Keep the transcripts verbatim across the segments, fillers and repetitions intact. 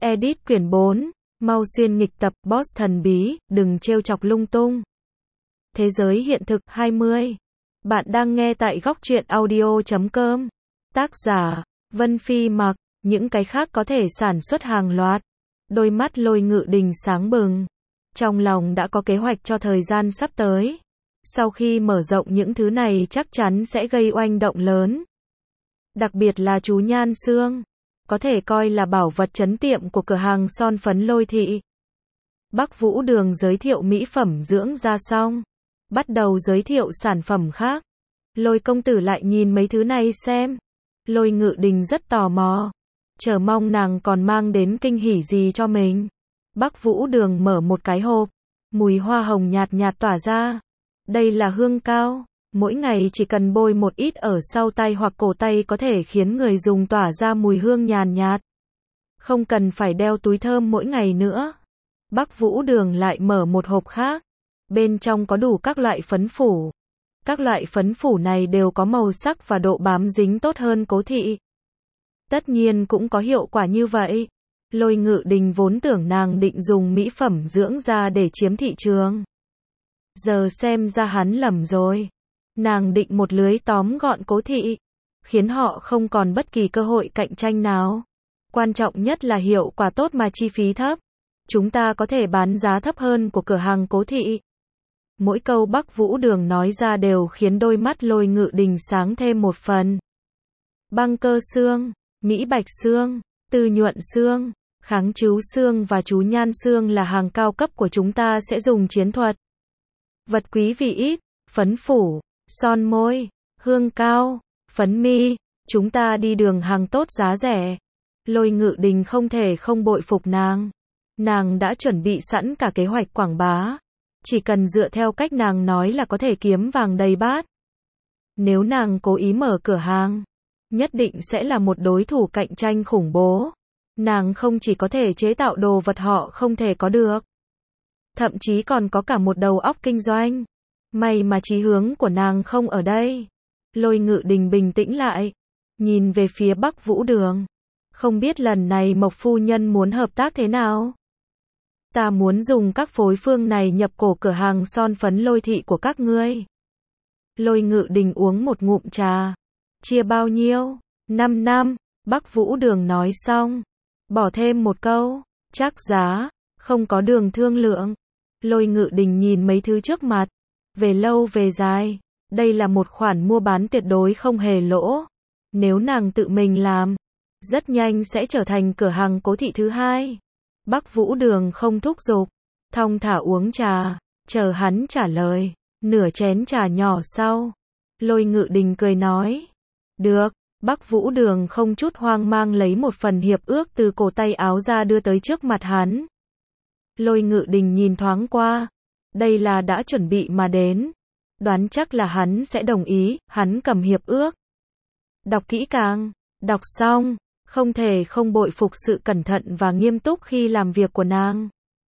Edit quyển bốn, mau xuyên nghịch tập, boss thần bí, đừng trêu chọc lung tung. Thế giới hiện thực hai mươi. Bạn đang nghe tại góc truyện audio chấm com. Tác giả, Vân Phi Mặc, những cái khác có thể sản xuất hàng loạt. Đôi mắt Lôi Ngự Đình sáng bừng. Trong lòng đã có kế hoạch cho thời gian sắp tới. Sau khi mở rộng những thứ này chắc chắn sẽ gây oanh động lớn. Đặc biệt là chú Nhan Xương. Có thể coi là bảo vật trấn tiệm của cửa hàng son phấn Lôi Thị. Bắc Vũ Đường giới thiệu mỹ phẩm dưỡng da xong. Bắt đầu giới thiệu sản phẩm khác. Lôi công tử lại nhìn mấy thứ này xem. Lôi Ngự Đình rất tò mò. Chờ mong nàng còn mang đến kinh hỉ gì cho mình. Bắc Vũ Đường mở một cái hộp. Mùi hoa hồng nhạt nhạt tỏa ra. Đây là hương cao. Mỗi ngày chỉ cần bôi một ít ở sau tay hoặc cổ tay có thể khiến người dùng tỏa ra mùi hương nhàn nhạt. Không cần phải đeo túi thơm mỗi ngày nữa. Bắc Vũ Đường lại mở một hộp khác. Bên trong có đủ các loại phấn phủ. Các loại phấn phủ này đều có màu sắc và độ bám dính tốt hơn Cố Thị. Tất nhiên cũng có hiệu quả như vậy. Lôi Ngự Đình vốn tưởng nàng định dùng mỹ phẩm dưỡng da để chiếm thị trường. Giờ xem ra hắn lầm rồi. Nàng định một lưới tóm gọn Cố Thị, khiến họ không còn bất kỳ cơ hội cạnh tranh nào. Quan trọng nhất là hiệu quả tốt mà chi phí thấp. Chúng ta có thể bán giá thấp hơn của cửa hàng Cố Thị. Mỗi câu Bắc Vũ Đường nói ra đều khiến đôi mắt Lôi Ngự Đình sáng thêm một phần. Băng cơ xương, mỹ bạch xương, tư nhuận xương, kháng trứ xương và chú Nhan Xương là hàng cao cấp của chúng ta sẽ dùng chiến thuật. Vật quý vị ít, phấn phủ, son môi, hương cao, phấn mi, chúng ta đi đường hàng tốt giá rẻ. Lôi Ngự Đình không thể không bội phục nàng. Nàng đã chuẩn bị sẵn cả kế hoạch quảng bá. Chỉ cần dựa theo cách nàng nói là có thể kiếm vàng đầy bát. Nếu nàng cố ý mở cửa hàng, nhất định sẽ là một đối thủ cạnh tranh khủng bố. Nàng không chỉ có thể chế tạo đồ vật họ không thể có được, thậm chí còn có cả một đầu óc kinh doanh. May mà chí hướng của nàng không ở đây. Lôi Ngự Đình bình tĩnh lại, nhìn về phía Bắc Vũ Đường. Không biết lần này Mộc phu nhân muốn hợp tác thế nào? Ta muốn dùng các phối phương này nhập cổ cửa hàng son phấn Lôi Thị của các ngươi. Lôi Ngự Đình uống một ngụm trà. Chia bao nhiêu? năm năm. Bắc Vũ Đường nói xong. Bỏ thêm một câu. Chắc giá. Không có đường thương lượng. Lôi Ngự Đình nhìn mấy thứ trước mặt. Về lâu về dài. Đây là một khoản mua bán tuyệt đối không hề lỗ. Nếu nàng tự mình làm, rất nhanh sẽ trở thành cửa hàng Cố Thị thứ hai. Bắc Vũ Đường không thúc giục, thong thả uống trà, chờ hắn trả lời. Nửa chén trà nhỏ sau, Lôi Ngự Đình cười nói. Được. Bắc Vũ Đường không chút hoang mang lấy một phần hiệp ước từ cổ tay áo ra đưa tới trước mặt hắn. Lôi Ngự Đình nhìn thoáng qua. Đây là đã chuẩn bị mà đến. Đoán chắc là hắn sẽ đồng ý. Hắn cầm hiệp ước. Đọc kỹ càng. Đọc xong, không thể không bội phục sự cẩn thận và nghiêm túc khi làm việc của nàng.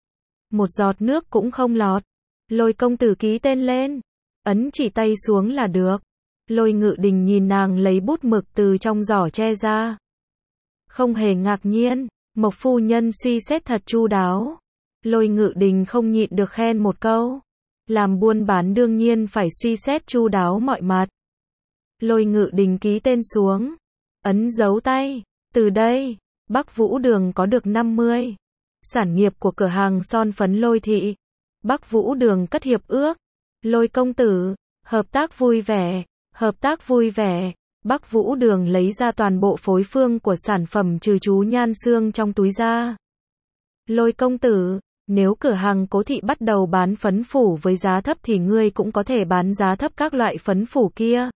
Một giọt nước cũng không lọt. Lôi công tử ký tên lên. Ấn chỉ tay xuống là được. Lôi Ngự Đình nhìn nàng lấy bút mực từ trong giỏ tre ra. Không hề ngạc nhiên. Mộc phu nhân suy xét thật chu đáo. Lôi Ngự Đình không nhịn được khen một câu. Làm buôn bán đương nhiên phải suy xét chu đáo mọi mặt. Lôi Ngự Đình ký tên xuống. Ấn dấu tay. Từ đây, Bắc Vũ Đường có được năm mươi. Sản nghiệp của cửa hàng son phấn Lôi Thị. Bắc Vũ Đường cất hiệp ước. Lôi công tử, hợp tác vui vẻ, hợp tác vui vẻ. Bắc Vũ Đường lấy ra toàn bộ phối phương của sản phẩm trừ chú Nhan Xương trong túi ra. Lôi công tử, nếu cửa hàng Cố Thị bắt đầu bán phấn phủ với giá thấp thì ngươi cũng có thể bán giá thấp các loại phấn phủ kia.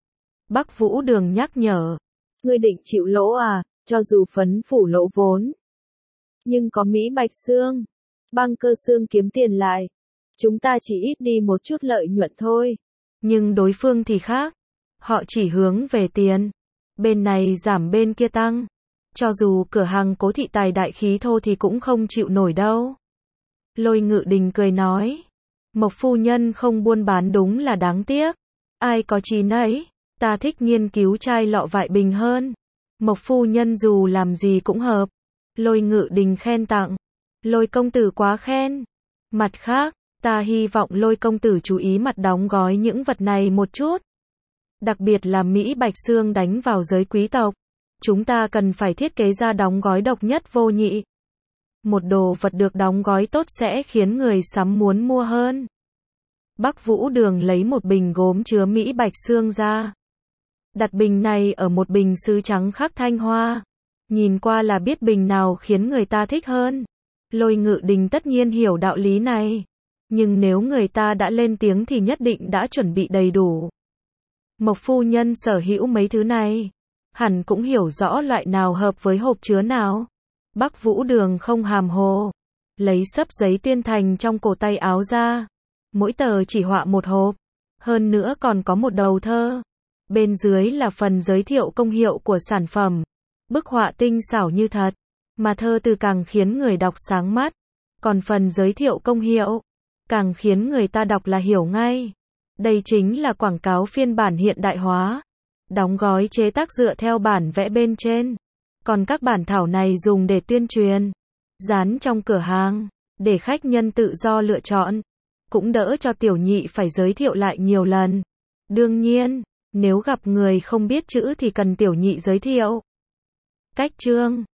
Bắc Vũ Đường nhắc nhở. Ngươi định chịu lỗ à, cho dù phấn phủ lỗ vốn. Nhưng có mỹ bạch xương, băng cơ xương kiếm tiền lại. Chúng ta chỉ ít đi một chút lợi nhuận thôi. Nhưng đối phương thì khác. Họ chỉ hướng về tiền. Bên này giảm bên kia tăng. Cho dù cửa hàng Cố Thị tài đại khí thô thì cũng không chịu nổi đâu. Lôi Ngự Đình cười nói. Mộc phu nhân không buôn bán đúng là đáng tiếc. Ai có chí nấy. Ta thích nghiên cứu chai lọ vại bình hơn. Mộc phu nhân dù làm gì cũng hợp. Lôi Ngự Đình khen tặng. Lôi công tử quá khen. Mặt khác, ta hy vọng Lôi công tử chú ý mặt đóng gói những vật này một chút. Đặc biệt là Mỹ Bạch Xương đánh vào giới quý tộc. Chúng ta cần phải thiết kế ra đóng gói độc nhất vô nhị. Một đồ vật được đóng gói tốt sẽ khiến người sắm muốn mua hơn. Bắc Vũ Đường lấy một bình gốm chứa Mỹ Bạch Xương ra. Đặt bình này ở một bình sứ trắng khắc thanh hoa. Nhìn qua là biết bình nào khiến người ta thích hơn. Lôi Ngự Đình tất nhiên hiểu đạo lý này. Nhưng nếu người ta đã lên tiếng thì nhất định đã chuẩn bị đầy đủ. Mộc phu nhân sở hữu mấy thứ này. Hẳn cũng hiểu rõ loại nào hợp với hộp chứa nào. Bắc Vũ Đường không hàm hồ. Lấy xấp giấy tuyên thành trong cổ tay áo ra. Mỗi tờ chỉ họa một hộp. Hơn nữa còn có một đầu thơ. Bên dưới là phần giới thiệu công hiệu của sản phẩm. Bức họa tinh xảo như thật. Mà thơ từ càng khiến người đọc sáng mắt. Còn phần giới thiệu công hiệu càng khiến người ta đọc là hiểu ngay. Đây chính là quảng cáo phiên bản hiện đại hóa. Đóng gói chế tác dựa theo bản vẽ bên trên. Còn các bản thảo này dùng để tuyên truyền. Dán trong cửa hàng. Để khách nhân tự do lựa chọn. Cũng đỡ cho tiểu nhị phải giới thiệu lại nhiều lần. Đương nhiên, nếu gặp người không biết chữ thì cần tiểu nhị giới thiệu. Cách chương